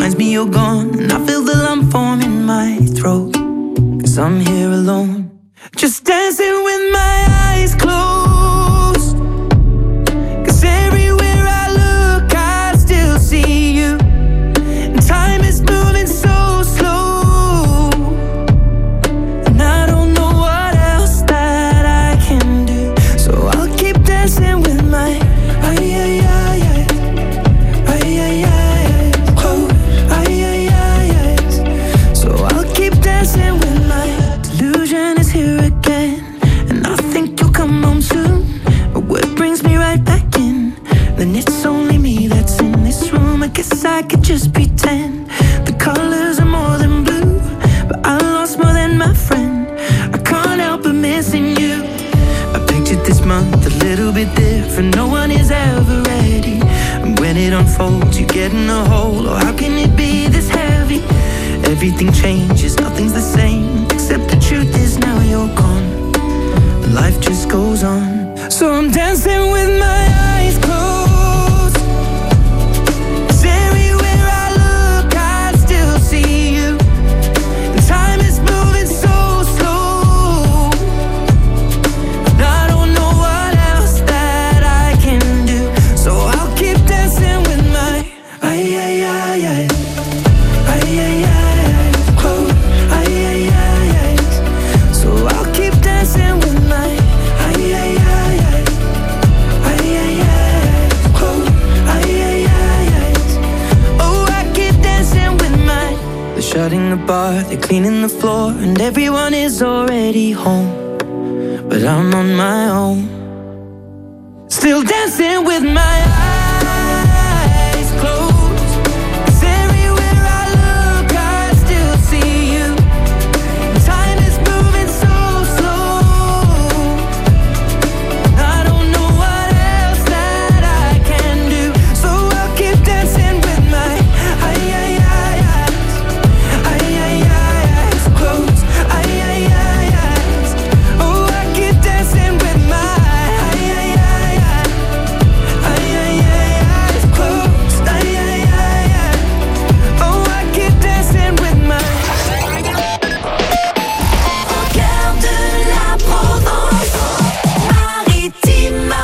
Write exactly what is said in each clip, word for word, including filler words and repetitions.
reminds me you're gone, and I feel the lump form in my throat. Cause I'm here alone, just dancing with my eyes closed. Cause everywhere I look I still see you. And time is moving so slow, and I don't know what else that I can do. So I'll keep dancing with my ay ay ay ay ay ay ay close ay ay ay ay. So I'll keep dancing with my delusion is here again, and I think you'll come home soon. But what brings me right back in? Then it's only me that's in this room. I guess I could just pretend the colors are more than blue, but I lost more than my friend. I can't help but missing you. I pictured this month a little bit different. No one is ever ready, and when it unfolds, you get in a hole. Oh, how can it be this heavy? Everything changes, nothing's the same, except the truth is now you're gone. Life just goes on. So I'm dancing with my eyes closed. 'Cause everywhere I look I still see you. And time is moving so slow, and I don't know what else that I can do. So I'll keep dancing with my ay ay ay ay ay ay ay close ay ay ay ay. So I'll keep dancing with my ay ay ay ay ay ay ay close ay ay ay ay. Oh, I keep dancing with my. They're shutting the bar, they're cleaning the floor, and everyone is already home, but I'm on my own, still dancing with my eyes closed. 'Cause everywhere I look I still see you. Time is moving so slow, I don't know what else that I can do. So I'll keep dancing with my ay ay ay eyes ay ay ay eyes closed ay ay ay eyes. Oh, I keep dancing with my ay ay ay ay ay ay ay eyes closed ay ay ay ay. Oh, I keep dancing with my. Au cœur de la Provence Marittima.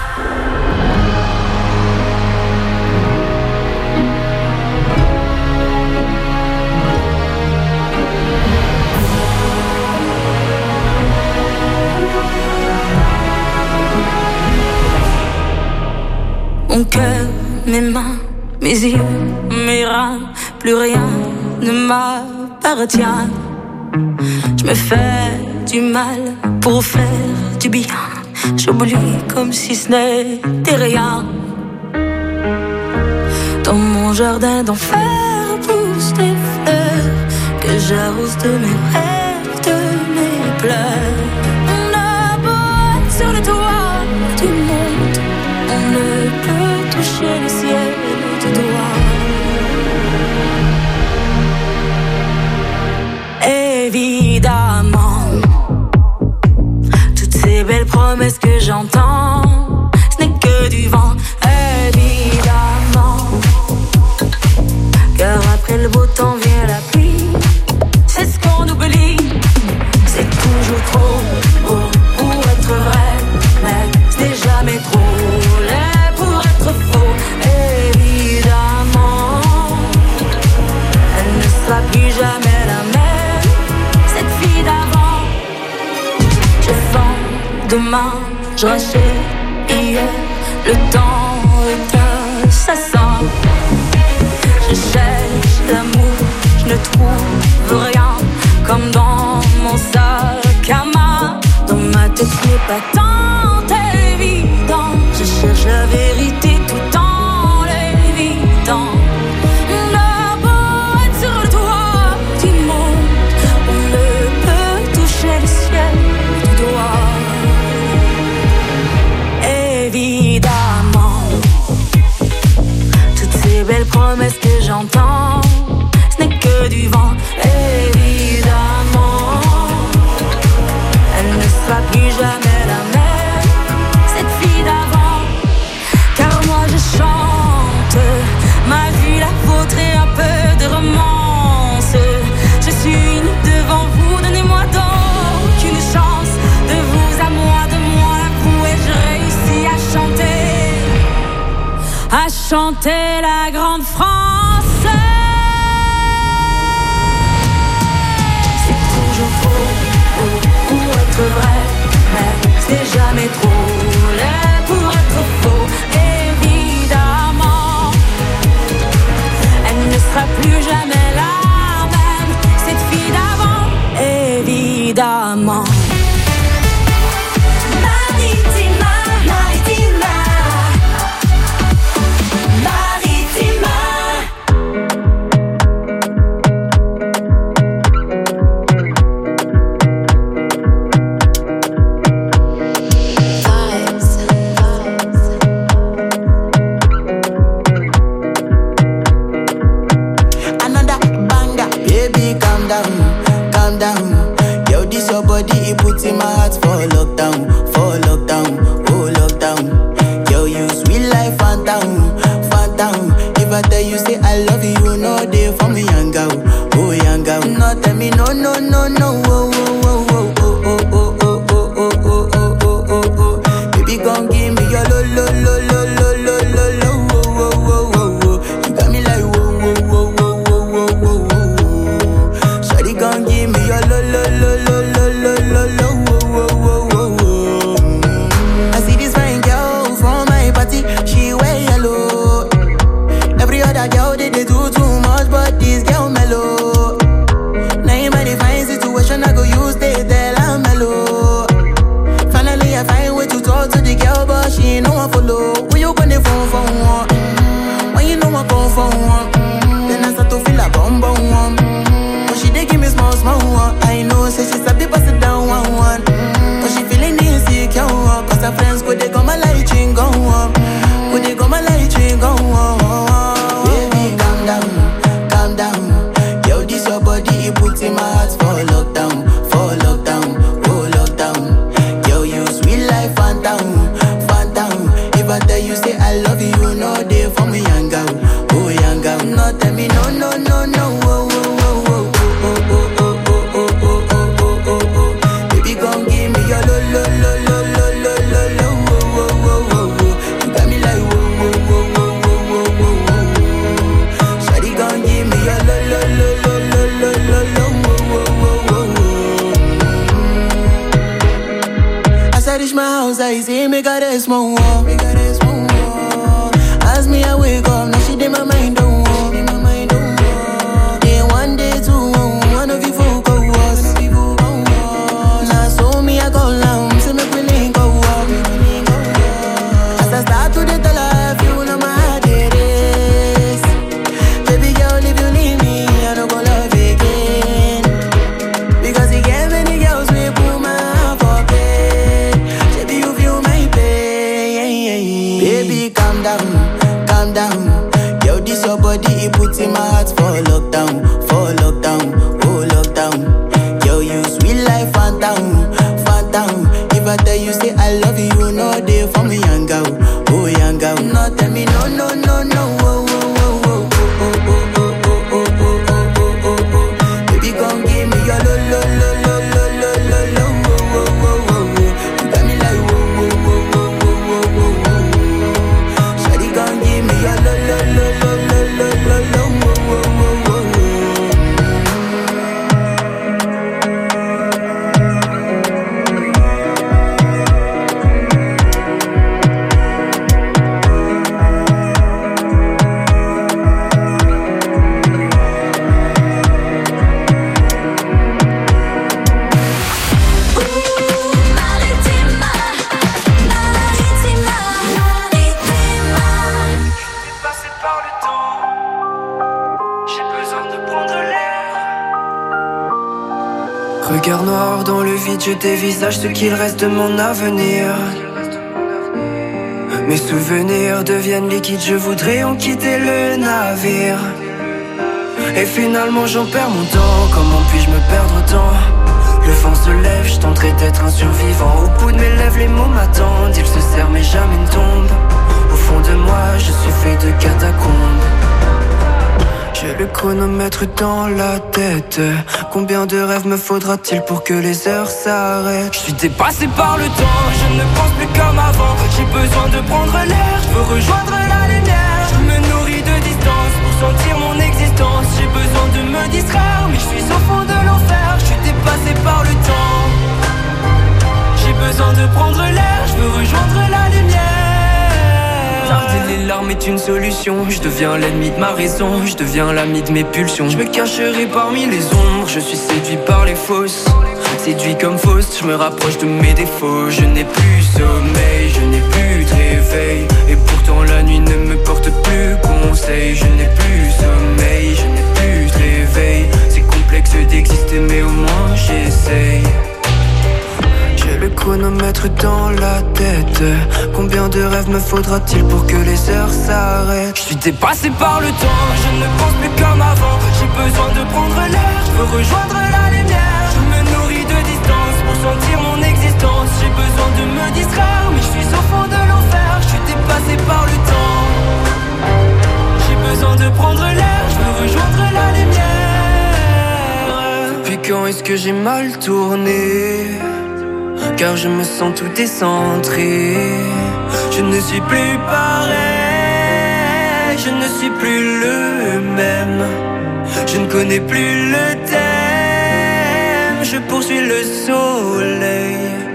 Mon cœur, mes mains, mes yeux, mes reins, plus rien ne m'appartient. Je me fais du mal pour faire du bien. J'oublie comme si ce n'était rien. Dans mon jardin d'enfer poussent des fleurs que j'arrose de mes rêves, de mes pleurs. On a beau être sur le toit du monde, on ne peut toucher le ciel du doigt. Évidemment, toutes ces belles promesses que j'entends, ce n'est que du vent. Évidemment, car après le beau temps vient la pluie. C'est ce qu'on oublie, c'est toujours trop beau pour être vrai, mais ce n'est jamais trop laid pour être faux. Évidemment, elle ne sera plus jamais la même, cette fille d'avant. Je vends demain, je rachète hier, le temps est assassin. Je cherche l'amour, je ne trouve rien, comme dans mon sac à main. Dans ma tête, ce n'est pas tant évident. Je cherche la vérité tout en l'évitant. On a beau être sur le toit du monde, on ne peut toucher le ciel du doigt. Évidemment, toutes ces belles promesses que j'entends, ce n'est que du vent. Évidemment, elle ne sera plus jamais la même. chanter la grande France. C'est toujours faux pour être vrai, mais c'est jamais trop laid pour être faux. Évidemment, elle ne sera plus jamais la même, cette fille d'avant. Évidemment. In my heart for lockdown, for lockdown, oh lockdown. Girl, you sweet life, phantom, phantom. If I tell you say I love you, you know they for me, young girl, oh young girl. No tell me no, no, no, no, oh, oh, oh, oh, oh, oh, oh, oh, oh, oh, oh, oh, oh, oh. Baby, gon' give me your lo, lo, lo, lo, lo, lo, lo, lo, oh, oh, oh, oh, oh. You got me like whoa, whoa, whoa, whoa, whoa, whoa, whoa, whoa. Shawty gon' give me your lo, lo, lo, lo, lo, lo, lo, lo. She wear yellow. Every other girl they, they do too much, but this girl mellow. Now in my divine situation, I go use they tell I'm mellow. Finally I find way to talk to the girl, but she ain't no one follow. When you gonna phone for one? When you know I come for one? Then I start to feel a bum bum one. But she dey give me small small one. I know say she sabi pass it down one one. But she feeling insecure, cause her friends go they come my light ring go on. When they go my light ring go on. Baby, calm down, calm down. Yo, this your body, it puts in my heart for lockdown, for lockdown, oh lockdown. Yo, you sweet life, phantom, phantom. If I tell you say I love you, you know they for me, young girl, oh young girl. No tell me no, no, no, no, oh, oh, oh, oh, oh, oh, oh, oh, oh, oh, oh, oh, oh. Baby, gon' give me your lo, lo, lo, lo, lo, lo, lo, lo, oh, oh, oh, oh. You got me like whoa, whoa, whoa, whoa, whoa, whoa, whoa. Shawty gon' give me your lo, lo, lo, lo, lo, lo, lo, lo, oh, oh, oh, oh. As I reach my house, I see me got a small wall, me got a small wall. As me I wake up, now she did my mind don't walk, my mind don't walk. Then one day two, one of you folk go was. Now so me I go down, say me we link go walk. As I start to the tell her, you know my heart it is. Baby girl, if you leave me, I don't go love again. Because you get many girls we put my heart for bed. Baby, you feel my pain. Baby, calm down, calm down. Yo, this your body, it puts in my heart for lockdown, for lockdown, oh lockdown. Yo, you sweet life, phantom, phantom. If I tell you say I love you, you know they for me, young girl, oh young girl. No tell me no, no, no, no, oh, oh, oh, oh, oh, oh, oh, oh, oh, oh, oh, oh, oh. Baby, gon' give me your lo, lo, lo, lo, lo, lo, lo, lo, oh, oh, oh, oh. You got me like whoa, whoa, whoa, whoa, whoa, whoa, whoa. Shawty gon' give me your lo, lo, lo, lo, lo, lo, lo, lo, oh, oh, oh, oh. Regard noir dans le vide, je dévisage ce qu'il reste de mon avenir. Mes souvenirs deviennent liquides, je voudrais en quitter le navire. Et finalement j'en perds mon temps, comment puis-je me perdre autant? Le vent se lève, je tenterai d'être un survivant. Au bout de mes lèvres, les mots m'attendent, ils se serrent mais jamais ne tombent. Au fond de moi, je suis fait de catacombes. J'ai le chronomètre dans la tête. Combien de rêves me faudra-t-il pour que les heures s'arrêtent? Je suis dépassé par le temps, je ne pense plus comme avant. J'ai besoin de prendre l'air, je veux rejoindre la lumière. Je me sentir mon existence. J'ai besoin de me distraire, mais je suis au fond de l'enfer. Je suis dépassé par le temps. J'ai besoin de prendre l'air, je veux rejoindre la lumière. Tarder les larmes est une solution. Je deviens l'ennemi de ma raison, je deviens l'ami de mes pulsions. Je me cacherai parmi les ombres, je suis séduit par les fausses. Séduit comme fausse, je me rapproche de mes défauts. Je n'ai plus sommeil, je n'ai plus de réveil. Et pourtant la nuit ne me porte plus conseil. Je n'ai plus sommeil, je n'ai plus de réveil. C'est complexe d'exister mais au moins j'essaye. J'ai le chronomètre dans la tête. Combien de rêves me faudra-t-il pour que les heures s'arrêtent? Je suis dépassé par le temps, je ne pense plus comme avant. J'ai besoin de prendre l'air, je veux rejoindre la lumière. Je me nourris de distance pour sentir mon existence. J'ai besoin de me distraire, mais je suis au fond de l'enfer. Je suis dépassé par le temps. J'ai besoin de prendre l'air, je veux rejoindre la lumière. Depuis quand est-ce que j'ai mal tourné? Car je me sens tout décentré. Je ne suis plus pareil, je ne suis plus le même. Je ne connais plus le thème, je poursuis le soleil.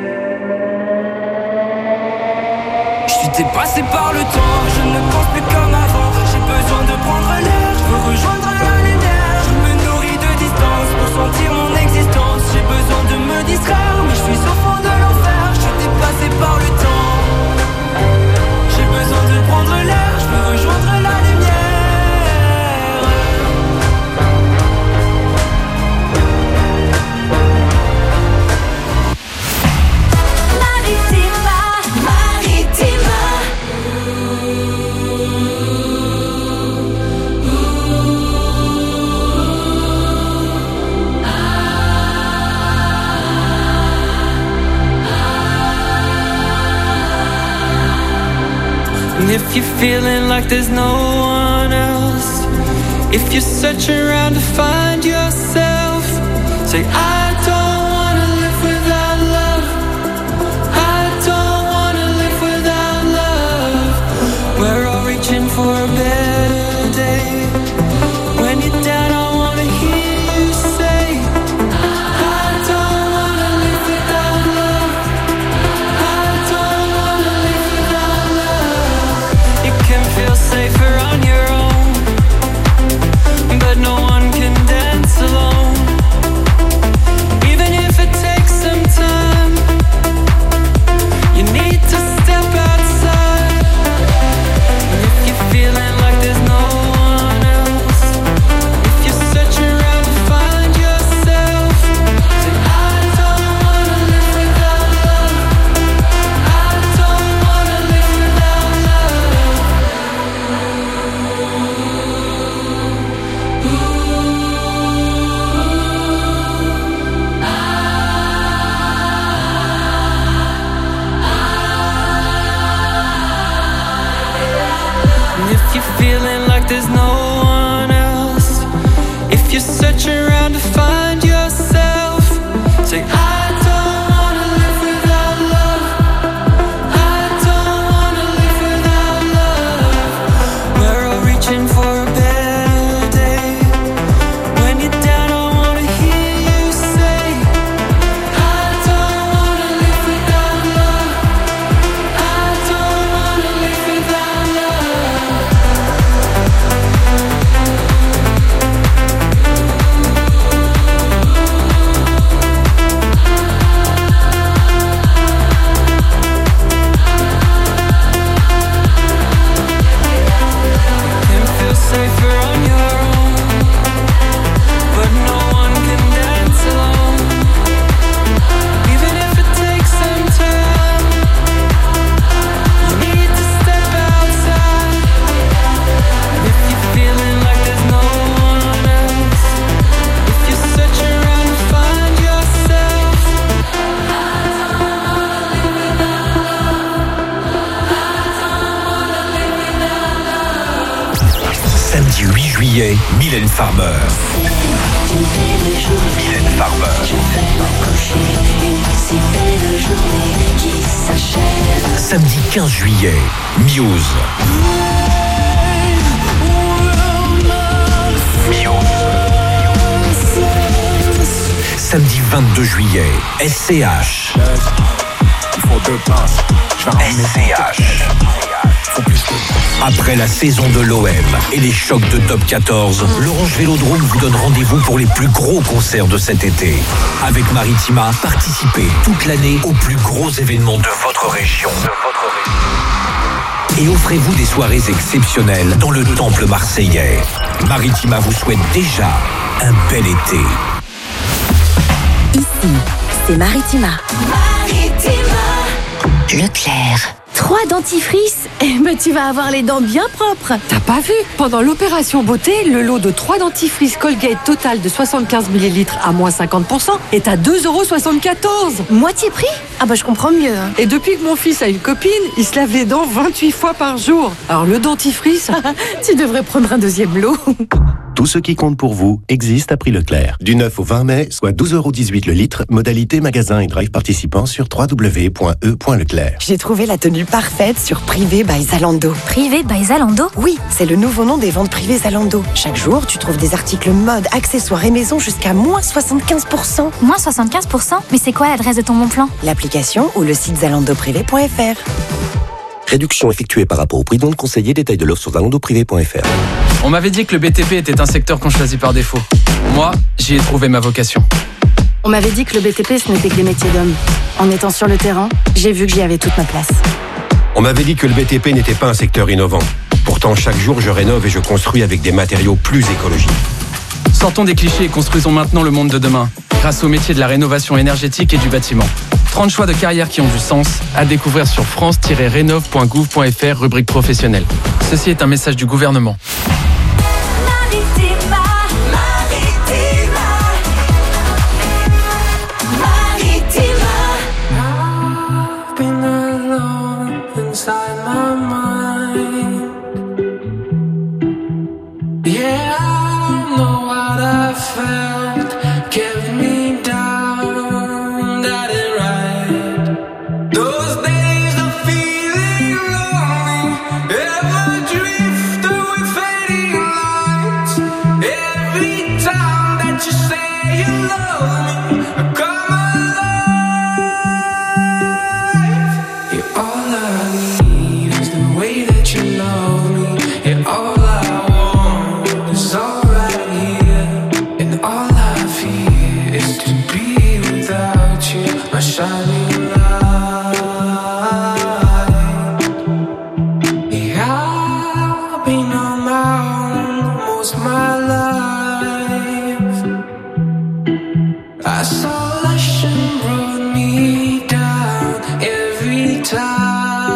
Je suis dépassé par le temps, je ne pense plus comme avant. J'ai besoin de prendre l'air, je veux rejoindre la lumière. Je me nourris de distance pour sentir mon existence. J'ai besoin de me distraire, mais je suis au fond de l'enfer. Je suis dépassé par le temps. J'ai besoin de prendre l'air, je veux rejoindre la lumière. Maritima, Maritima. And if you're feeling like there's no one else, if you're searching around to find yourself, say I don't wanna live without love. I don't wanna live without love. We're all reaching for a better day. When you're down, I wanna hear you say I don't wanna live without love. I don't wanna live without love. You can feel safer on your own, but no one can dance alone. Even if it takes some time, you need to step outside. And if you're feeling like there's no one else, if you're searching around to find yourself, say I don't wanna live without love. I don't wanna live without love. And if you're feeling like there's no one else, if you're searching around to find yourself, say I don't wanna live without love. I don't wanna live without love. We're all reaching for a better day. When you're down, I wanna hear you say I don't wanna live without love. I don't wanna live without love. Can feel safer on your own, but no one can dance alone. Even if it takes some time, you need to step outside. And if you're feeling like there's no one else, if you're searching around to find yourself, Samedi huit juillet, Mylène Farmer. Mylène Farmer. Samedi quinze juillet, Muse. vingt-deux juillet. S C H. S C H. Après la saison de l'O M et les chocs de Top quatorze, l'Orange Vélodrome vous donne rendez-vous pour les plus gros concerts de cet été. Avec Maritima, participez toute l'année aux plus gros événements de votre région. De votre région. Et offrez-vous des soirées exceptionnelles dans le temple marseillais. Maritima vous souhaite déjà un bel été. Ici, c'est Maritima. Maritima. Leclerc. Trois dentifrices, eh ben tu vas avoir les dents bien propres. T'as pas vu? Pendant l'opération beauté, le lot de trois dentifrices Colgate Total de soixante-quinze millilitres à moins cinquante pour cent est à deux euros soixante-quatorze. Moitié prix? Ah bah je comprends mieux. Et depuis que mon fils a une copine, il se lave les dents vingt-huit fois par jour. Alors le dentifrice... Tu devrais prendre un deuxième lot. Tout ce qui compte pour vous existe à prix Leclerc. Du neuf au vingt mai, soit douze euros dix-huit le litre, modalité magasin et drive participant sur w w w point e point leclerc. J'ai trouvé la tenue parfaite sur Privé by Zalando. Privé by Zalando? Oui, c'est le nouveau nom des ventes privées Zalando. Chaque jour, tu trouves des articles mode, accessoires et maison jusqu'à moins soixante-quinze pour cent. Moins soixante-quinze pour cent? Mais c'est quoi l'adresse de ton bon plan? L'application ou le site zalando privé point f r. Réduction effectuée par rapport au prix donc conseillé, détail de l'offre sur zalando privé point f r. On m'avait dit que le B T P était un secteur qu'on choisit par défaut. Moi, j'y ai trouvé ma vocation. On m'avait dit que le B T P ce n'était que des métiers d'hommes. En étant sur le terrain, j'ai vu que j'y avais toute ma place. On m'avait dit que le B T P n'était pas un secteur innovant. Pourtant, chaque jour, je rénove et je construis avec des matériaux plus écologiques. Sortons des clichés et construisons maintenant le monde de demain, grâce au métier de la rénovation énergétique et du bâtiment. trente choix de carrière qui ont du sens, à découvrir sur france tiret rénov point gouv point f r, rubrique professionnelle. Ceci est un message du gouvernement. Maritima, Maritima, Maritima. I've been alone inside my mind. Yeah, I don't know what I felt kept me down, that ain't right. Those days of feeling lonely, ever drift away fading lights. Every time that you say you love me, I come alive. You're all I need is the way that you love me. You're all I want is all right here. And all I feel is to be without you, my shining light. Yeah, I've been on my own most my life. Isolation brought me down every time.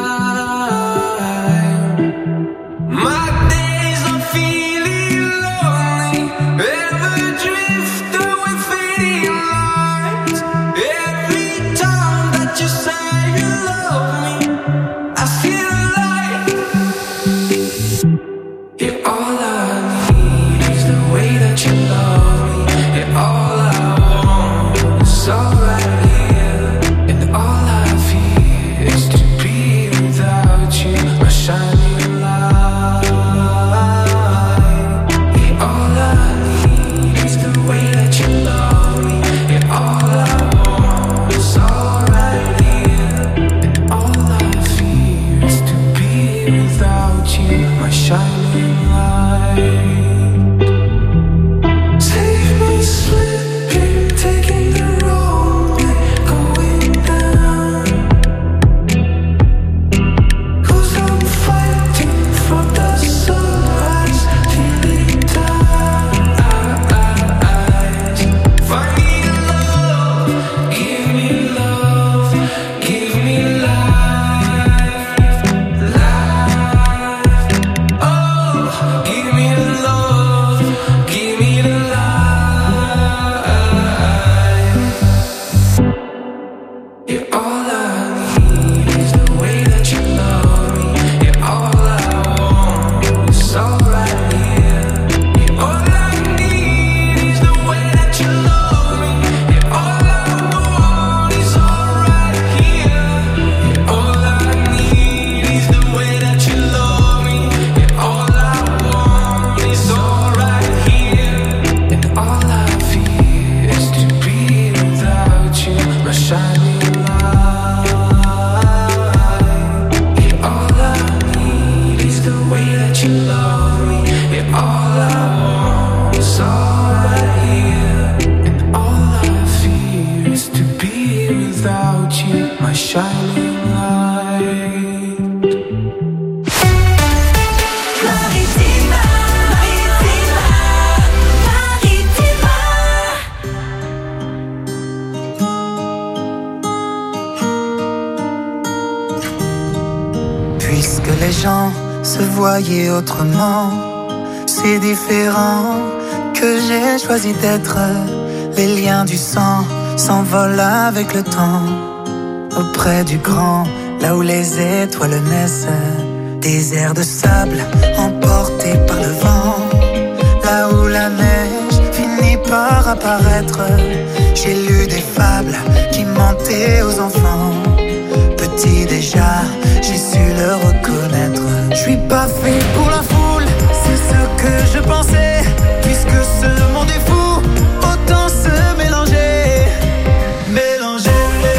My days are feeling lonely, ever drift away fading lights. Every time that you say you love me, I feel alive. You're all I need is the way that you love les gens se voyaient autrement. C'est différent que j'ai choisi d'être. Les liens du sang s'envolent avec le temps. Auprès du grand, là où les étoiles naissent. Des airs de sable emportés par le vent. Là où la neige finit par apparaître. J'ai lu des fables qui mentaient aux enfants. Petit déjà, j'ai su le reconnaître. Je suis pas fait pour la foule, c'est ce que je pensais. Puisque ce monde est fou, autant se mélanger. Mélanger.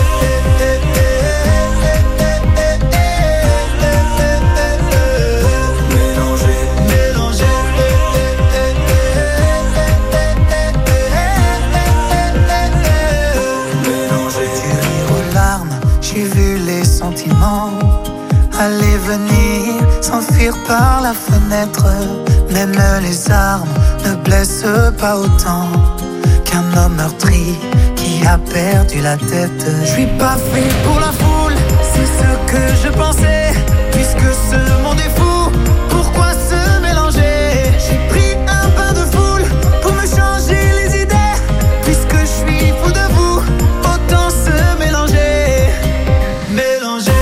Aller venir, s'enfuir par la fenêtre. Même les armes ne blessent pas autant qu'un homme meurtri qui a perdu la tête. Je suis pas fait pour la foule, c'est ce que je pensais. Puisque ce monde est fou, pourquoi se mélanger? J'ai pris un bain de foule pour me changer les idées. Puisque je suis fou de vous, autant se mélanger. Mélanger.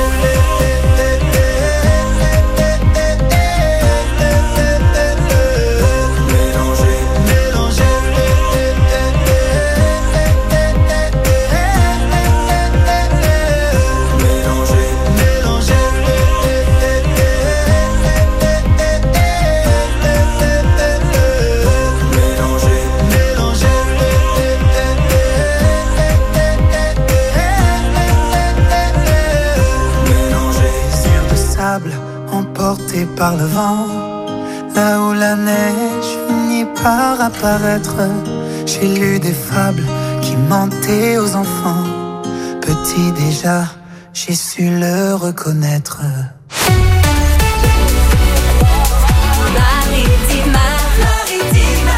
Emporté par le vent, là où la neige finit par apparaître. J'ai lu des fables qui mentaient aux enfants. Petit déjà, j'ai su le reconnaître. Maritima, Maritima,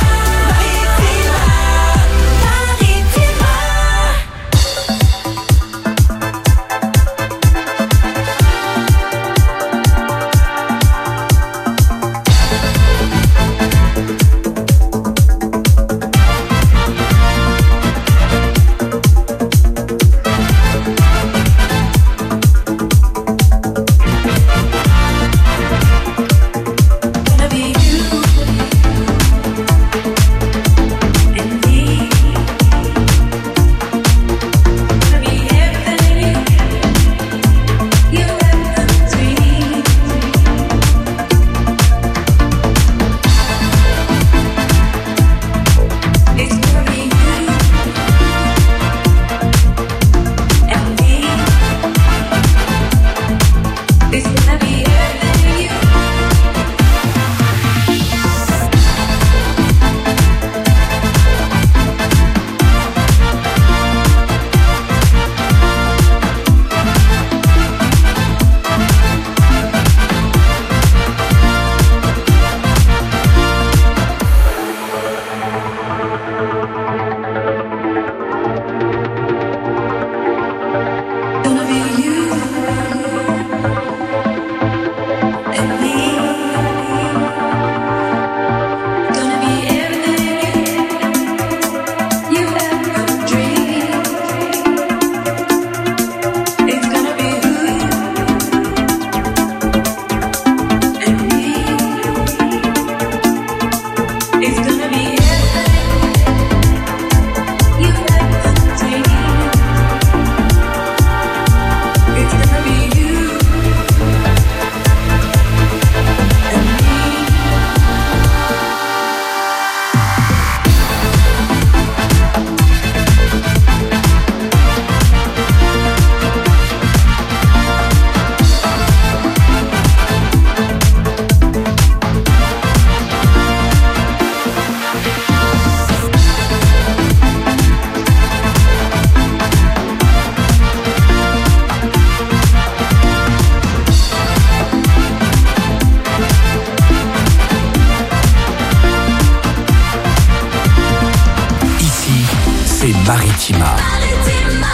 Maritima.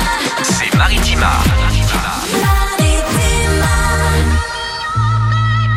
C'est Maritima.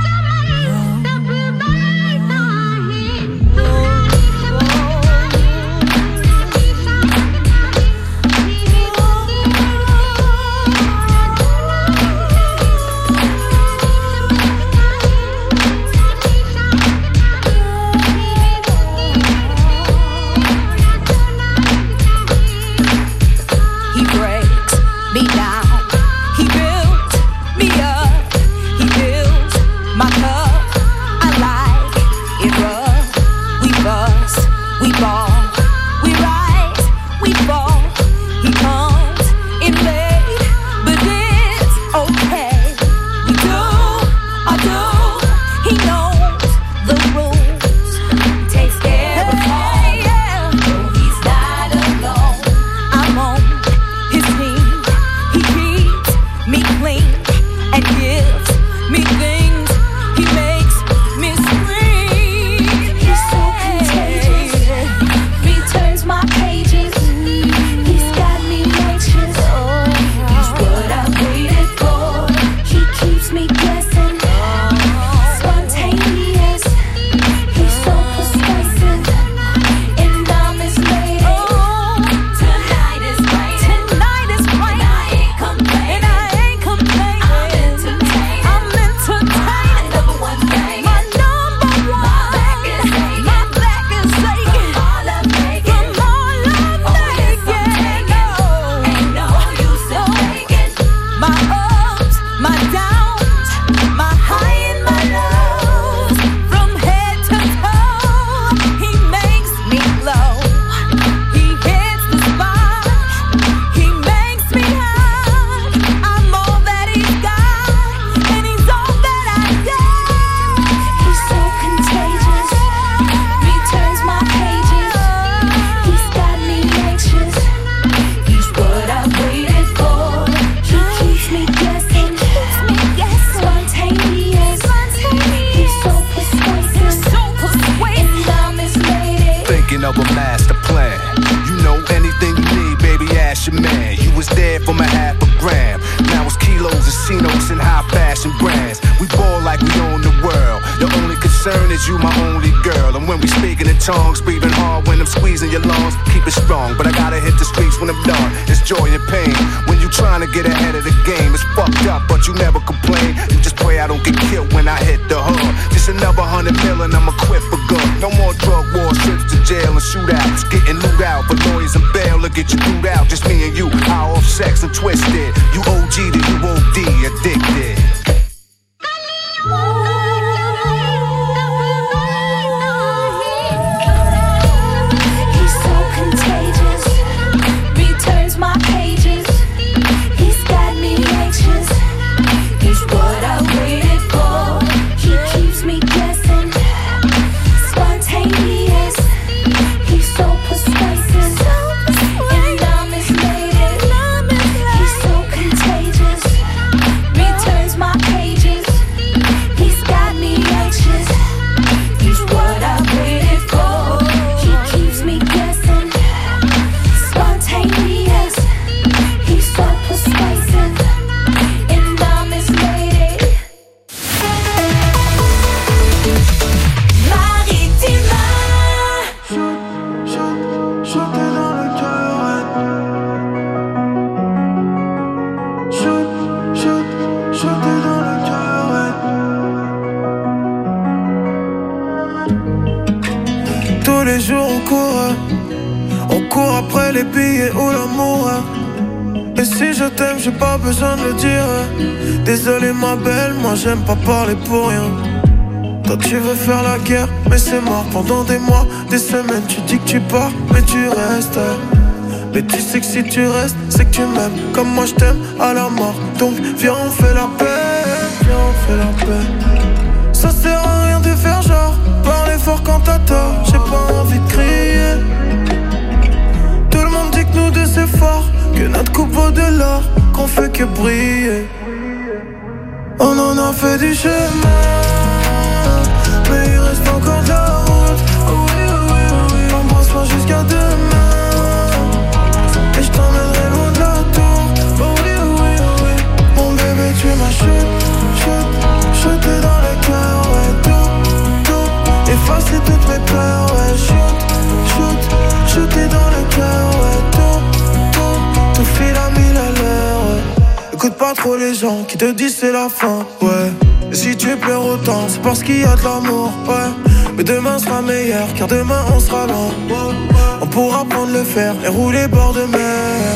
thinking of a master plan. You know anything you need, baby, ask your man. You was there for my half a gram. Now it's kilos and Cinos and high fashion brands. We ball like we own the world. The only concern is you, my only girl. And when we speaking in tongues, breathing hard when I'm squeezing your lungs. Keep it strong, but I gotta hit the streets when I'm done. It's joy and pain. When you trying to get ahead of the game, it's fucked up, but you never complain. You just pray I don't get killed when I hit the hood. Just another hundred million, I'ma quit for good. No more drug wars, trips to jail and shootouts. Getting loot out for lawyers and bail to get you through out. Just me and you, high off sex and twisted. You O G to you O D, addicted. He's so contagious, returns my pages. He's got me anxious. He's what I waited for. He keeps me guessing. Spontaneous. He's so persuasive, and I'm mismated. He's so contagious, returns my pages. He's got me anxious. He's what I waited for. He keeps me guessing. Spontaneous. He's so persuasive, and I'm mismated. Maritima. Shooter dans le cœur, ouais. Shoot, shoot, shooter dans le cœur, ouais. Tous les jours on court, on court après les billets ou l'amour. Et si je t'aime, j'ai pas besoin de le dire. Désolé ma belle, moi j'aime pas parler pour rien. Toi tu veux faire la guerre, mais c'est mort. Pendant des mois, des semaines, tu dis que tu pars, mais tu restes. Mais tu sais que si tu restes, c'est que tu m'aimes comme moi je t'aime à la mort. Donc viens on fait la paix, viens on fait la paix. Ça sert à rien de faire genre, parler fort quand t'as tort. J'ai pas envie de crier. Tout le monde dit que nous deux c'est fort, que notre coupe vaut de l'or, qu'on fait que briller. On en a fait du chemin, mais il reste encore de la route. Oh oui, oh oui, oh oui. Embrasse-moi jusqu'à demain, et je t'emmènerai loin de la tour. Oh oui, oh oui, oh oui. Mon bébé, tu es ma chute, chute, chuter dans le cœur, ouais. Tout, tout, effacer toutes mes peurs, ouais. Shoot, shoot, chuter dans le cœur, ouais. Tout, tout, tout file à mille à l'heure, ouais. Écoute pas trop les gens qui te disent c'est la fin, ouais. Et si tu pleures autant, c'est parce qu'il y a de l'amour, ouais. Mais demain sera meilleur, car demain on sera loin. On pourra prendre le fer et rouler bord de mer.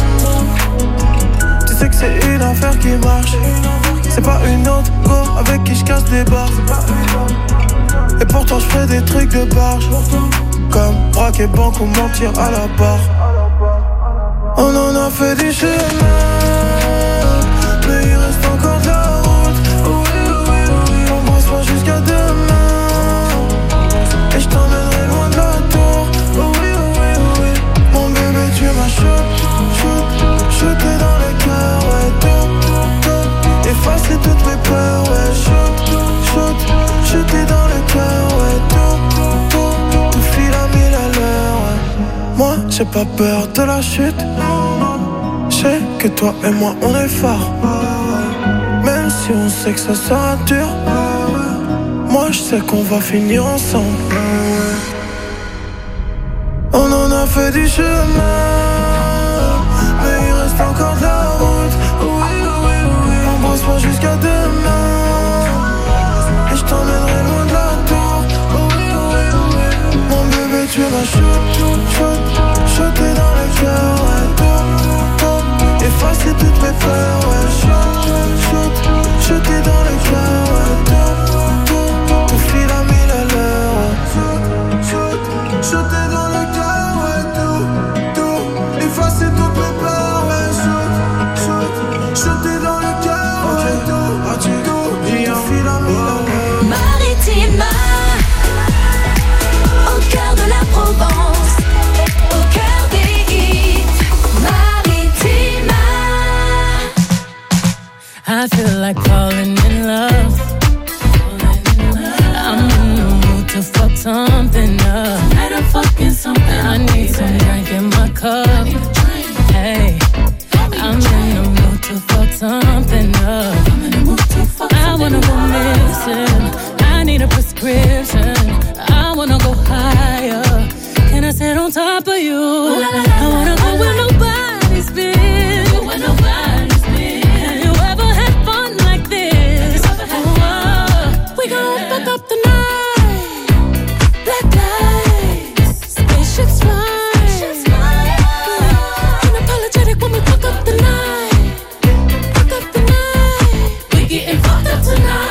Tu sais que c'est une affaire qui marche. C'est pas une autre go avec qui je casse des barres. Et pourtant je fais des trucs de barge, comme braquer banque ou mentir à la barre. On en a fait du chemin, mais il reste encore de la route. Oh oui, oh oui, oh oui. Embrasse-moi jusqu'à demain, et je t'emmènerai loin de la tour. Oh oui, oh oui, oh oui. Mon bébé, tu es ma shoot, shoot, shooter dans le cœur, ouais. Tout, tout, effacer toutes mes peurs, ouais. Shoot, shoot, shooter dans le cœur, ouais. Tout, tout, tout file à mille à l'heure, ouais. Moi, j'ai pas peur de la chute. Je sais que toi et moi on est forts, même si on sait que ça sera dur. Moi je sais qu'on va finir ensemble. On en a fait du chemin, mais il reste encore de la route. Oh oui, oh oui, oh oui. Embrasse-moi jusqu'à demain, et je t'emmènerai loin de la tour. Oh oui, oh oui, oh oui. Mon bébé, tu es ma shoot, shoot, shooter dans le cœur, ouais. Tout, tout, effacer toutes mes peurs, ouais. Shoot, shoot, shooter dans le cœur, ouais. Tout, tout, tout file à mille à l'heure, ouais. Shoot, shoot, shooter dans le cœur, ouais. Tout, tout, effacer toutes mes peurs, ouais. Shoot, shoot, shooter dans le cœur, ouais. Tout, tout, tout file à mille à l'heure. Maritima, au cœur de la Provence, au cœur des hits. Maritima. I feel like falling in love. cup. Hey, I'm in the mood to fuck something up. I wanna go missing. I need a prescription. I wanna go higher. Can I sit on top of you? I wanna go where nobody's been. Where nobody's been. Have you ever had fun like this? Oh, we gon' fuck up the night. Black lights, spaceships fly. Unapologetic when we fuck up the night. Fuck up the night. We getting fucked up tonight.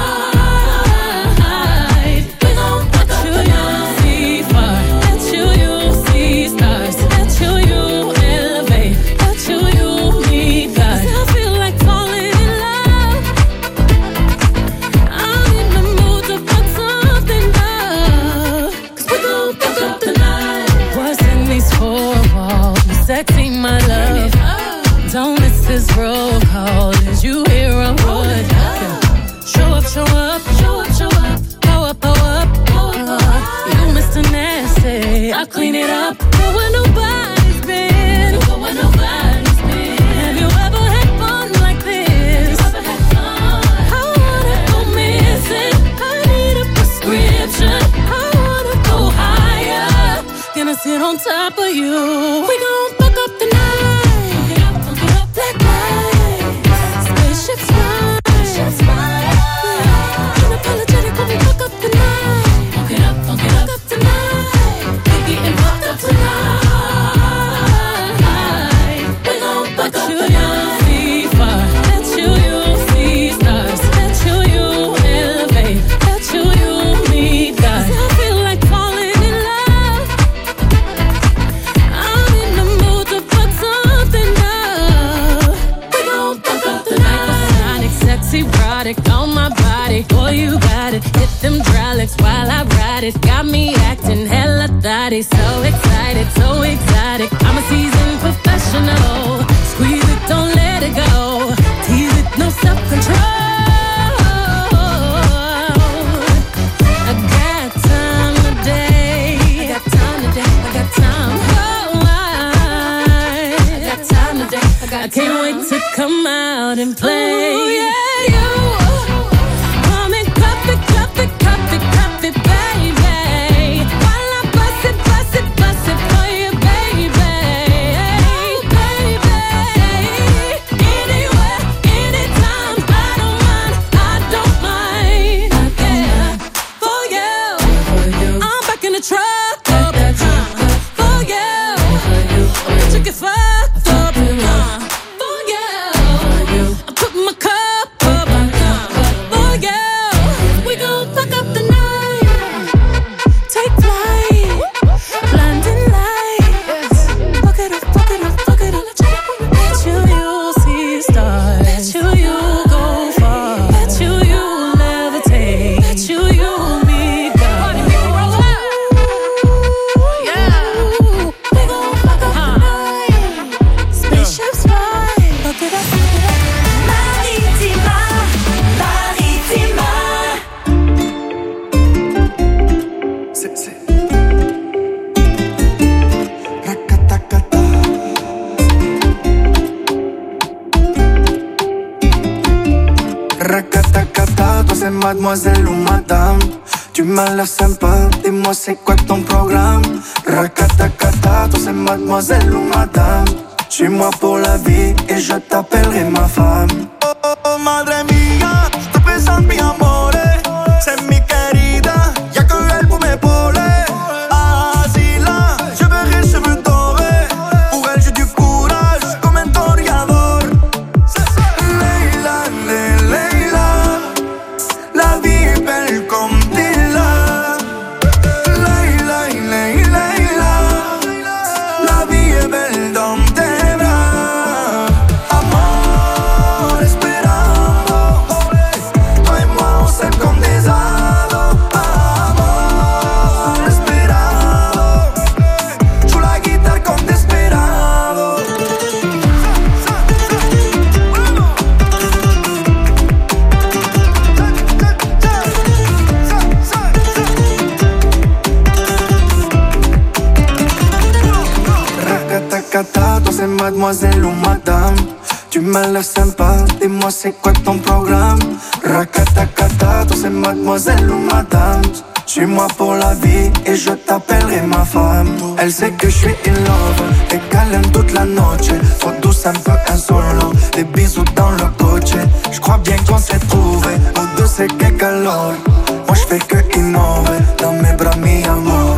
Sexy, my love. Don't miss this roll call. Did you hear a word? Show up, show up, show up, show up. Pow up, pow up, pow up. You Mister Nasty, I clean it up. Go where nobody's been. Go where nobody's been. Have you ever had fun like this? Ever had fun? I wanna go missing. I need a prescription. I wanna go higher. Gonna sit on top of you. We gon' fuck up the night. Black lights, spaceships fly. Unapologetic when we fuck up the night. Fuck it up, fuck it up, fuck up tonight. We getting fucked up tonight. We gon' fuck up the night. See fire, let you, you see stars. Let you, you elevate. Let you, you meet God. I feel like falling in love. I'm in the mood to fuck something up. We gon' fuck up the night. Sonic, sexy, erotic on my body. Boy, you got it. Hit them hydraulics while I ride it. Got me acting hella thotty. So excited, so exotic. I'm a seasoned professional. Squeeze it, don't let it go. Tease it, no self-control. I got time today. I got time today. I got time. Oh, I, I got time today. I, got I can't time. Wait to come out and play. Ooh, yeah, you. Come and cup it, cup it, cup it, cup it, baby. While I bust it, bust it, bust it for you, baby. Baby. Anywhere, anytime. I don't mind, I don't mind. Yeah. For you. I'm back in the truck. For you. Bitch, you get fucked up. For you. I put my cup up. For you. We gon' fuck up the night. Take flight. Blinding lights. Fuck it up, fuck it up, fuck it up. Bet you you see stars. Bet you you go far. Bet you you levitate. Bet you you meet God. Yeah. We gon' fuck up the night. Spaceships fly. Fuck it up, fuck it up. Maritima, Maritima. C'est, c'est. Rakatakata. Rakatakata, toi c'est mademoiselle ou madame. Tu m'as l'air sympa, dis-moi c'est quoi ton programme. Rakatakata, toi c'est mademoiselle ou madame. Suis-moi pour la vie et je t'appellerai ma femme. Oh, oh, oh, madre mía, estoy pensando mi amore. C'est mi querida, y'a que elle pour m'épauler. Así là, je verrai cheveux dorés. Pour elle j'ai du courage, comme un toreador. Leila, le- Leila, la vie est belle comme Dila. Leila, Leila, Leila, la vie est belle dans tes bras. Amor, esperando c'est mademoiselle ou madame. Tu m'as l'air sympa, dis-moi c'est quoi ton programme. Rakatakata, toi c'est mademoiselle ou madame. Suis-moi pour la vie et je t'appellerai ma femme. Elle sait que je suis in love et qu'elle aime toute la noche. Trop douce, un peu insolent, des bisous dans le coche. Je crois bien qu'on s'est trouvé, nous deux c'est que calor. Moi je fais que innover, dans mes bras mi amor.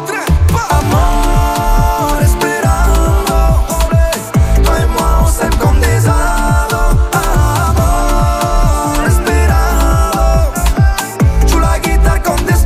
Amor, esperando, toi et moi on s'aime comme des ados. Amor, esperando, joue la guitare comme des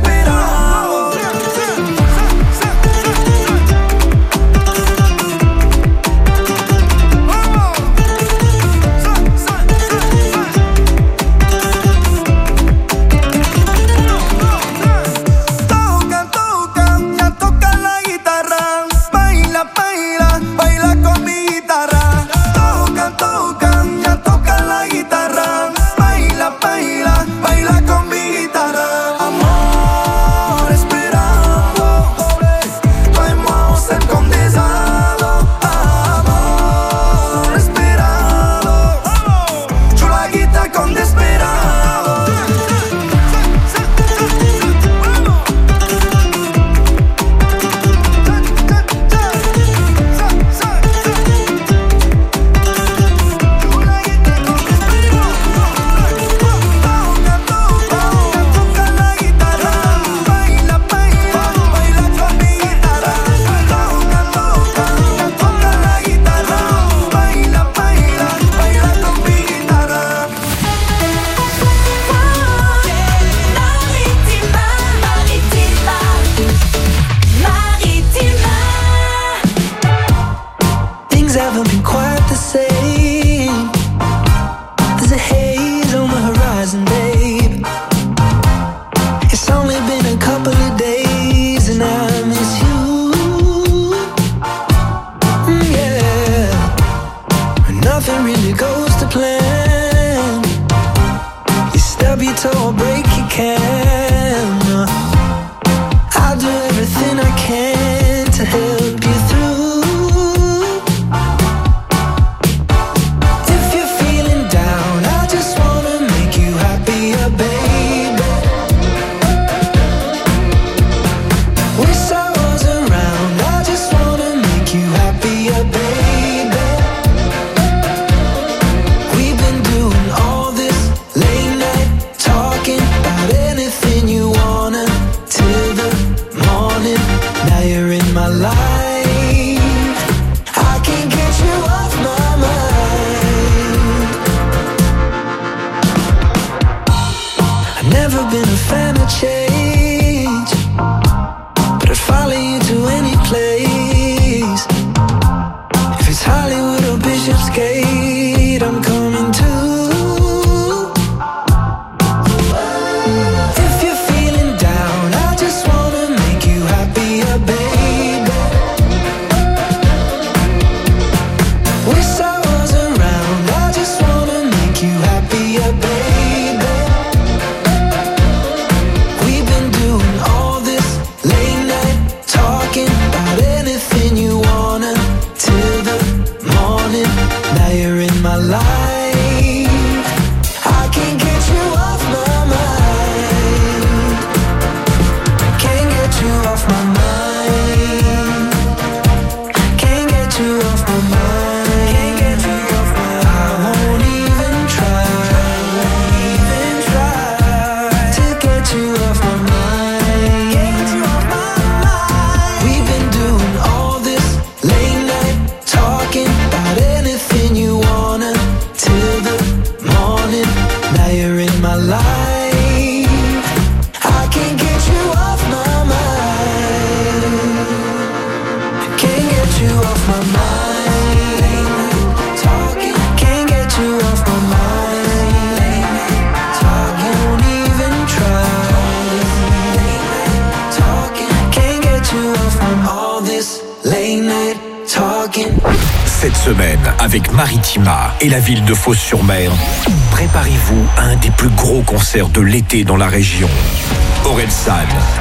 Cette semaine, avec Maritima et la ville de Fos-sur-Mer, préparez-vous à un des plus gros concerts de l'été dans la région. Orelsan,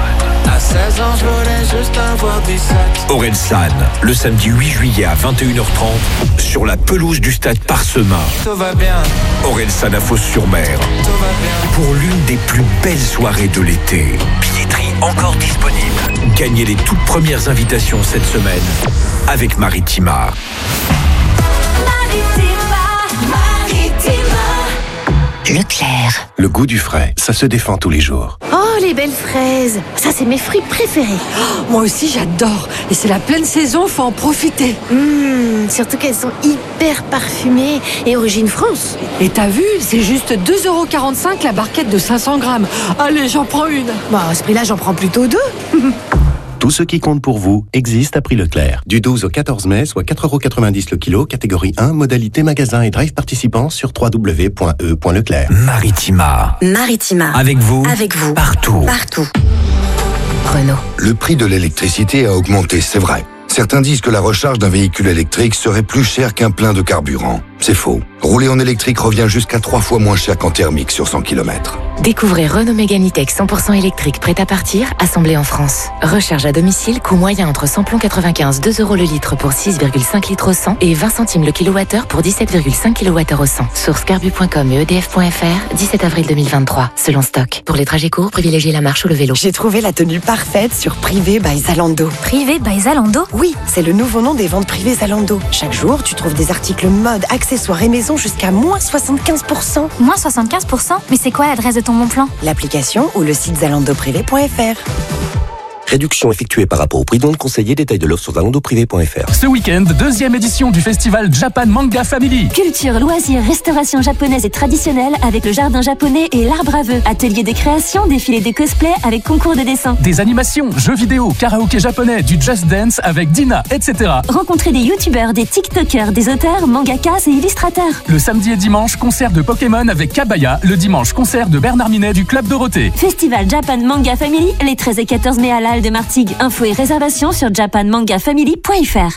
À seize ans, je voulais juste avoir dix-sept. Orelsan, le samedi huit juillet à vingt et une heures trente, sur la pelouse du stade Parsemin. Tout va bien. Orelsan à Fos-sur-Mer. Tout va bien. Pour l'une des plus belles soirées de l'été. Billetterie encore disponible. Gagnez les toutes premières invitations cette semaine avec Maritima. Leclerc. Le goût du frais, ça se défend tous les jours. Oh, les belles fraises. Ça, c'est mes fruits préférés. Oh, moi aussi, j'adore. Et c'est la pleine saison, faut en profiter. Mmh, surtout qu'elles sont hyper parfumées et origine France. Et t'as vu, c'est juste deux euros quarante-cinq la barquette de cinq cents grammes. Allez, j'en prends une. Bah, à ce prix-là, j'en prends plutôt deux. Tout ce qui compte pour vous existe à prix Leclerc. Du douze au quatorze mai, soit quatre euros quatre-vingt-dix le kilo, catégorie un, modalité magasin et drive participant sur w w w point e point leclerc. Maritima. Maritima. Avec vous. Avec vous. Partout. Partout. Renault. Le prix de l'électricité a augmenté, c'est vrai. Certains disent que la recharge d'un véhicule électrique serait plus cher qu'un plein de carburant. C'est faux. Rouler en électrique revient jusqu'à trois fois moins cher qu'en thermique sur cent kilomètres. Découvrez Renault Mégane E-Tech cent pour cent électrique prêt à partir, assemblé en France. Recharge à domicile, coût moyen entre samplon quatre-vingt-quinze, deux euros le litre pour six virgule cinq litres au cent et vingt centimes le kilowattheure pour dix-sept virgule cinq kilowattheures au cent. Source carbu point com et e d f point f r, dix-sept avril deux mille vingt-trois, selon stock. Pour les trajets courts, privilégiez la marche ou le vélo. J'ai trouvé la tenue parfaite sur Privé by Zalando. Privé by Zalando? Oui, c'est le nouveau nom des ventes privées Zalando. Chaque jour, tu trouves des articles mode, accessoires et maison jusqu'à moins soixante-quinze pour cent. Moins soixante-quinze pour cent? Mais c'est quoi l'adresse de ton bon plan? L'application ou le site zalando privé point f r. Réduction effectuée par rapport au prix de vente conseillé, détail de l'offre sur zalando privé point f r. Ce week-end, deuxième édition du festival Japan Manga Family. Culture, loisirs, restauration japonaise et traditionnelle avec le jardin japonais et l'arbre à vœux. Atelier de création, défilé de cosplay avec concours de dessin. Des animations, jeux vidéo, karaoké japonais, du just dance avec Dina, et cetera. Rencontrez des youtubeurs, des tiktokers, des auteurs, mangakas et illustrateurs. Le samedi et dimanche, concert de Pokémon avec Kabaya. Le dimanche, concert de Bernard Minet du Club Dorothée. Festival Japan Manga Family, les treize et quatorze mai à l'Halle de Martigues. Infos et réservations sur japan manga family point f r.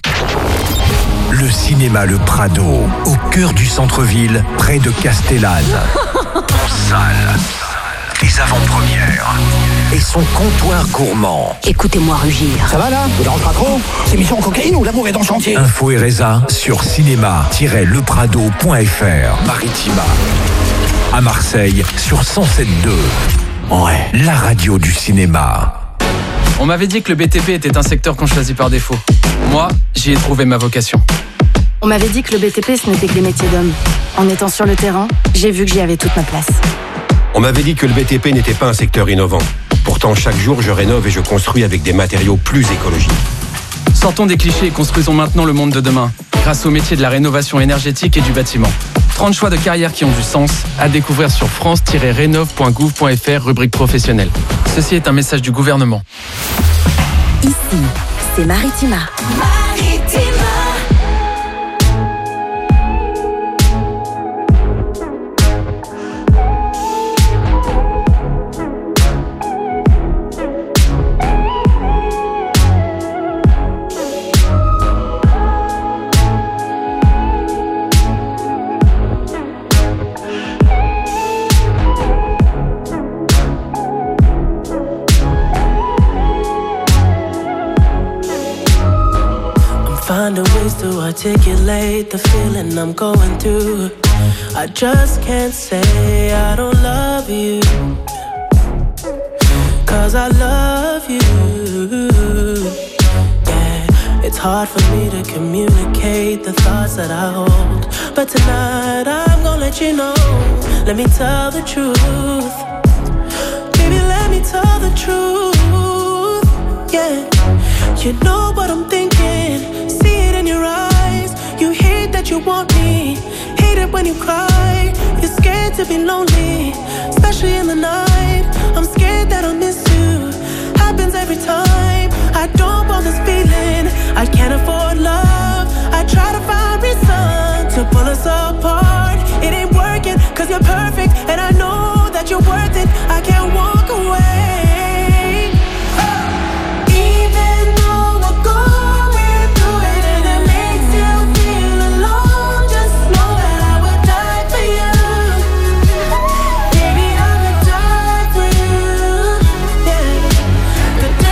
Le cinéma Le Prado, au cœur du centre-ville, près de Castellane. En salle, les avant-premières et son comptoir gourmand. Écoutez-moi rugir. Ça va là? Vous dérange pas trop? C'est mission cocaïne ou l'amour est en chantier? Info et résa sur cinéma tiret le prado point f r. Maritima. À Marseille sur cent sept virgule deux. Ouais, la radio du cinéma. On m'avait dit que le B T P était un secteur qu'on choisit par défaut. Moi, j'y ai trouvé ma vocation. On m'avait dit que le B T P, ce n'était que des métiers d'hommes. En étant sur le terrain, j'ai vu que j'y avais toute ma place. On m'avait dit que le B T P n'était pas un secteur innovant. Pourtant, chaque jour, je rénove et je construis avec des matériaux plus écologiques. Sortons des clichés et construisons maintenant le monde de demain, grâce au métier de la rénovation énergétique et du bâtiment. trente choix de carrière qui ont du sens, à découvrir sur france tiret rénov point gouv point f r, rubrique professionnelle. Ceci est un message du gouvernement. Ici, c'est Maritima. Maritima. Finding ways to articulate the feeling I'm going through. I just can't say I don't love you, 'cause I love you. Yeah, it's hard for me to communicate the thoughts that I hold, but tonight I'm gonna let you know. Let me tell the truth. Baby, let me tell the truth. Yeah, you know what I'm thinking. See it in your eyes. You hate that you want me. Hate it when you cry. You're scared to be lonely, especially in the night. I'm scared that I'll miss you. Happens every time. I don't want this feeling. I can't afford love. I try to find reason to pull us apart. It ain't working, 'cause you're perfect, and I know that you're worth it. I can't walk away. The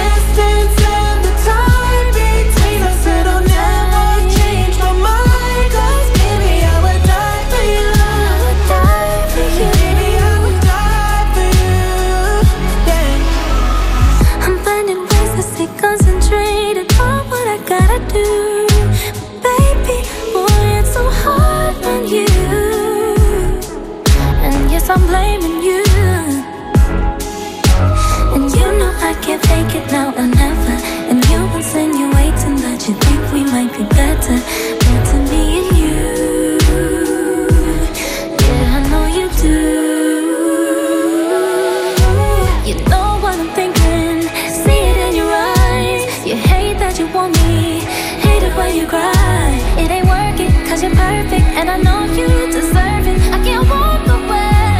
I do. Baby, boy, it's so hard on you. And yes, I'm blaming you. And you know I can't take it now or never. And you insinuating that you think we might be better. Better me and you. Yeah, I know you do. You know what I'm thinking. See it in your eyes. You hate that you want me. Hate it when you cry. It ain't working cause you're perfect. And I know you deserve it. I can't walk away.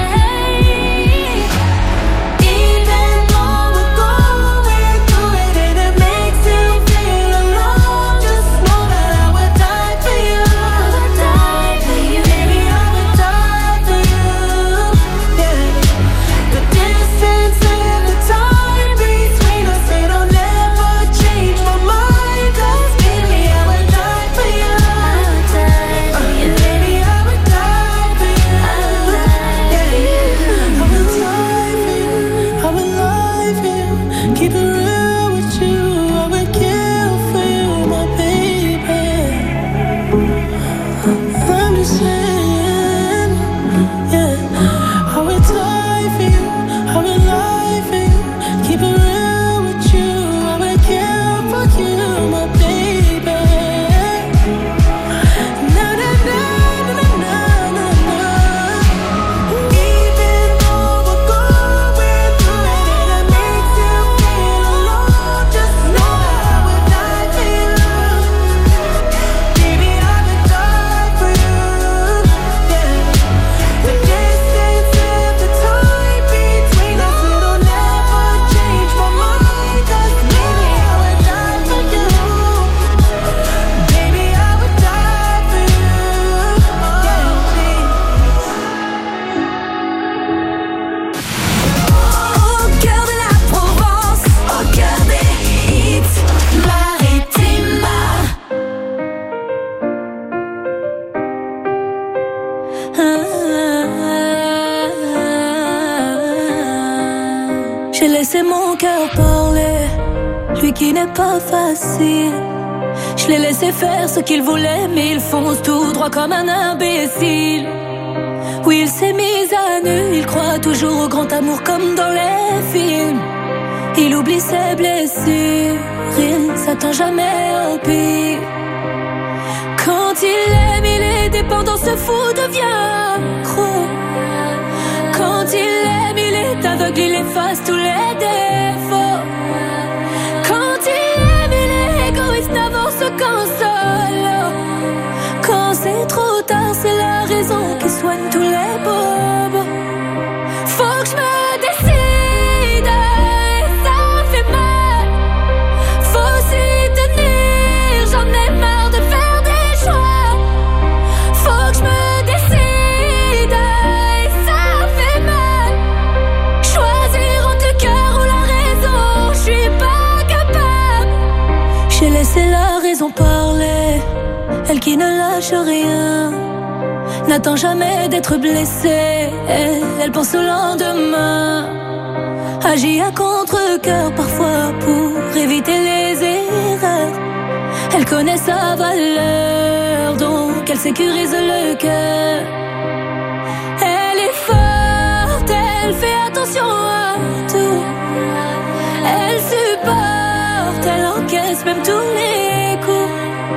J'ai laissé mon cœur parler, lui qui n'est pas facile. Je l'ai laissé faire ce qu'il voulait, mais il fonce tout droit comme un imbécile. Oui, il s'est mis à nu, il croit toujours au grand amour comme dans les films. Il oublie ses blessures, il ne s'attend jamais au pire. Quand il aime, il est dépendant, se fout, devient accro. Quand il aime, il est aveugle, il efface tous les défauts. Quand il aime, il est égoïste, n'avance qu'en solo. Quand c'est trop tard, c'est la raison qui soigne tous les bobos. Faut que je me décide, et ça fait mal. Faut s'y tenir, j'en ai marre de faire des choix. Faut que je me décide, et ça fait mal. Choisir entre le cœur ou la raison, je suis pas capable. J'ai laissé la raison parler, elle qui ne lâche rien. N'attend jamais d'être blessée, elle pense au lendemain. Agit à contre-cœur parfois pour éviter les erreurs. Elle connaît sa valeur, donc elle sécurise le cœur. Elle est forte, elle fait attention à tout. Elle supporte, elle encaisse même tous les coups.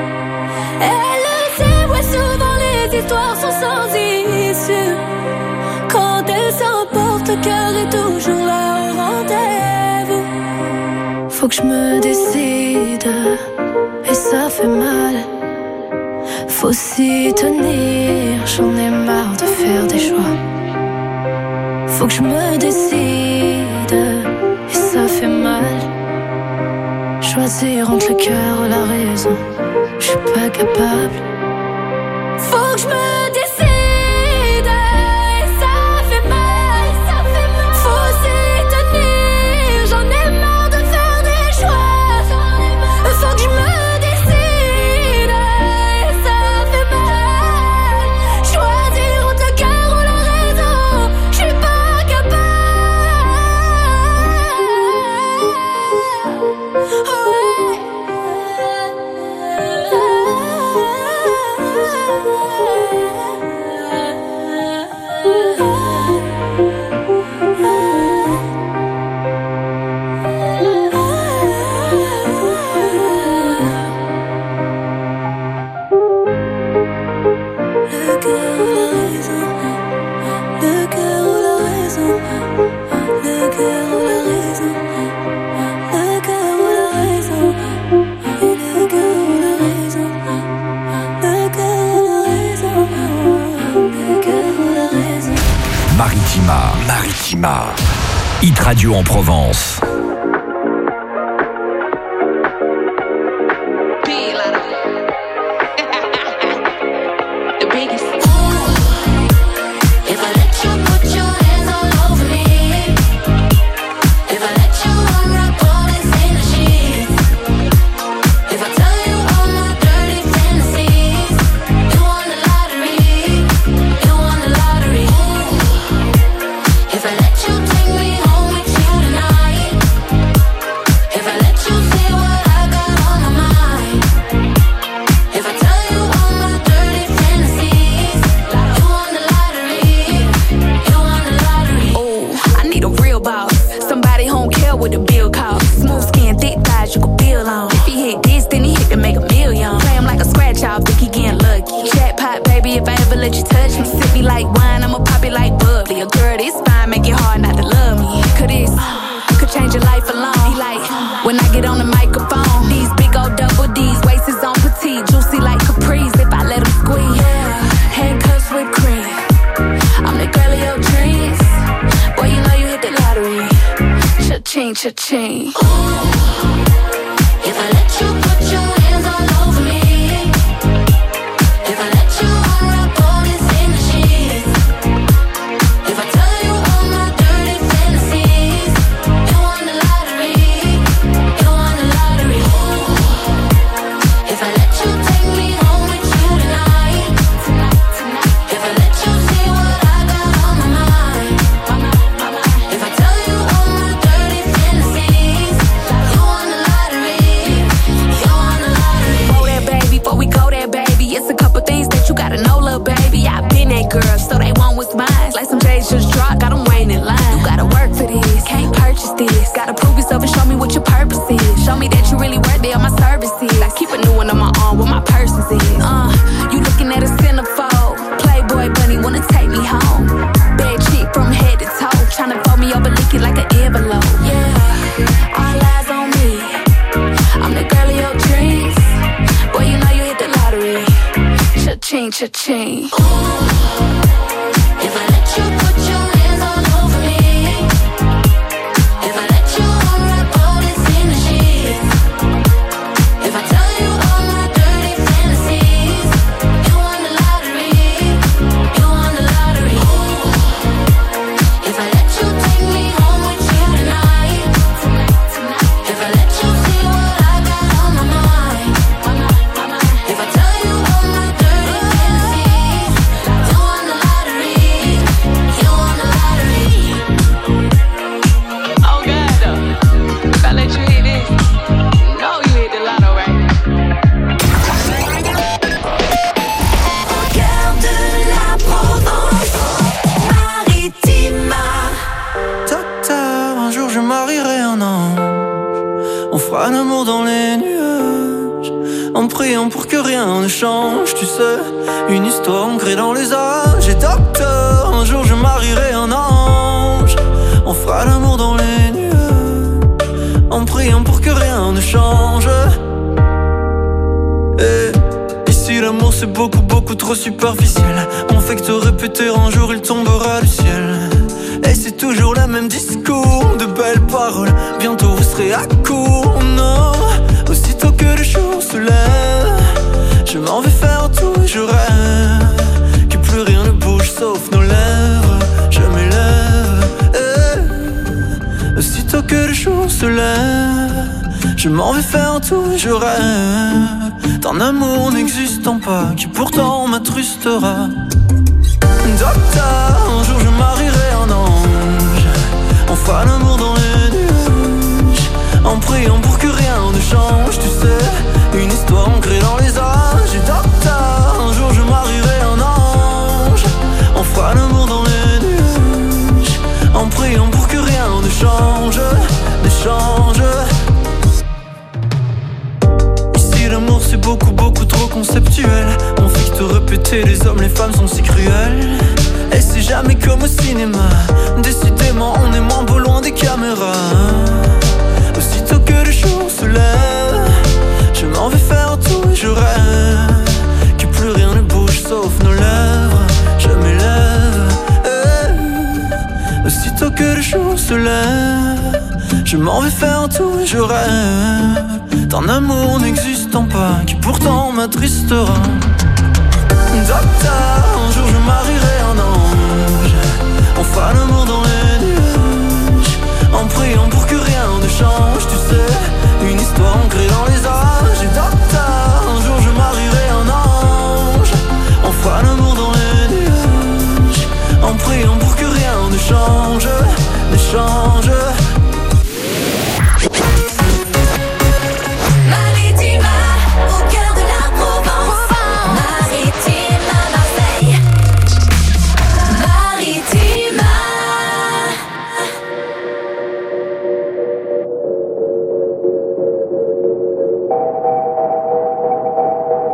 Elle le sait, ouais, souvent les histoires sont sans issue. Quand elle s'emporte, le cœur est toujours là au rendez-vous. Faut que je me décide, et ça fait mal. Faut s'y tenir, j'en ai marre de faire des choix. Faut que je me décide, et ça fait mal. Choisir entre le cœur et la raison, je suis pas capable. Faut que je me décide, et ça fait mal, ça fait mal. Faut s'y tenir, j'en ai marre de faire des choix. Faut que je me décide, et ça fait mal. Choisir entre le cœur ou la raison, je suis pas capable. Ouais. Maritima. Hit Radio en Provence. Cha-ching. Cha-ching. Une histoire ancrée dans les âges. Et docteur, un jour je marierai un ange. On fera l'amour dans les nuages, en priant pour que rien ne change. Et ici l'amour c'est beaucoup beaucoup trop superficiel. On fait que te répéter un jour il tombera du ciel. Et c'est toujours le même discours, de belles paroles. Bientôt vous serez à court, non. Aussitôt que le jour se lève, je m'en vais faire tout et je rêve que plus rien ne bouge sauf nos lèvres. Je m'élève, eh. Aussitôt que le jour se lève, je m'en vais faire tout et je rêve d'un amour n'existant pas qui pourtant m'attrustera. Docteur, un jour je marierai un ange. On fera l'amour dans les nuages, en priant pour que rien ne change. Tu sais, une histoire ancrée dans les âges. Et docteur, un jour je marierai un ange. On fera l'amour dans les nuages, en priant pour que rien ne change, ne change. Ici l'amour c'est beaucoup beaucoup trop conceptuel. On fait que te répéter, les hommes les femmes sont si cruels. Et c'est jamais comme au cinéma, décidément on est moins beau loin des caméras. Aussitôt que le jour se lève, je m'en vais faire tout et je rêve que plus rien ne bouge sauf nos lèvres. Je m'élève, eh. Aussitôt que se lève. Je m'en vais faire tout, je rêve d'un amour n'existant pas, qui pourtant m'attristera. Docteur, un jour je marierai un ange. On fera l'amour dans les nuages, en priant pour que rien ne change. Tu sais, une histoire ancrée dans les âges.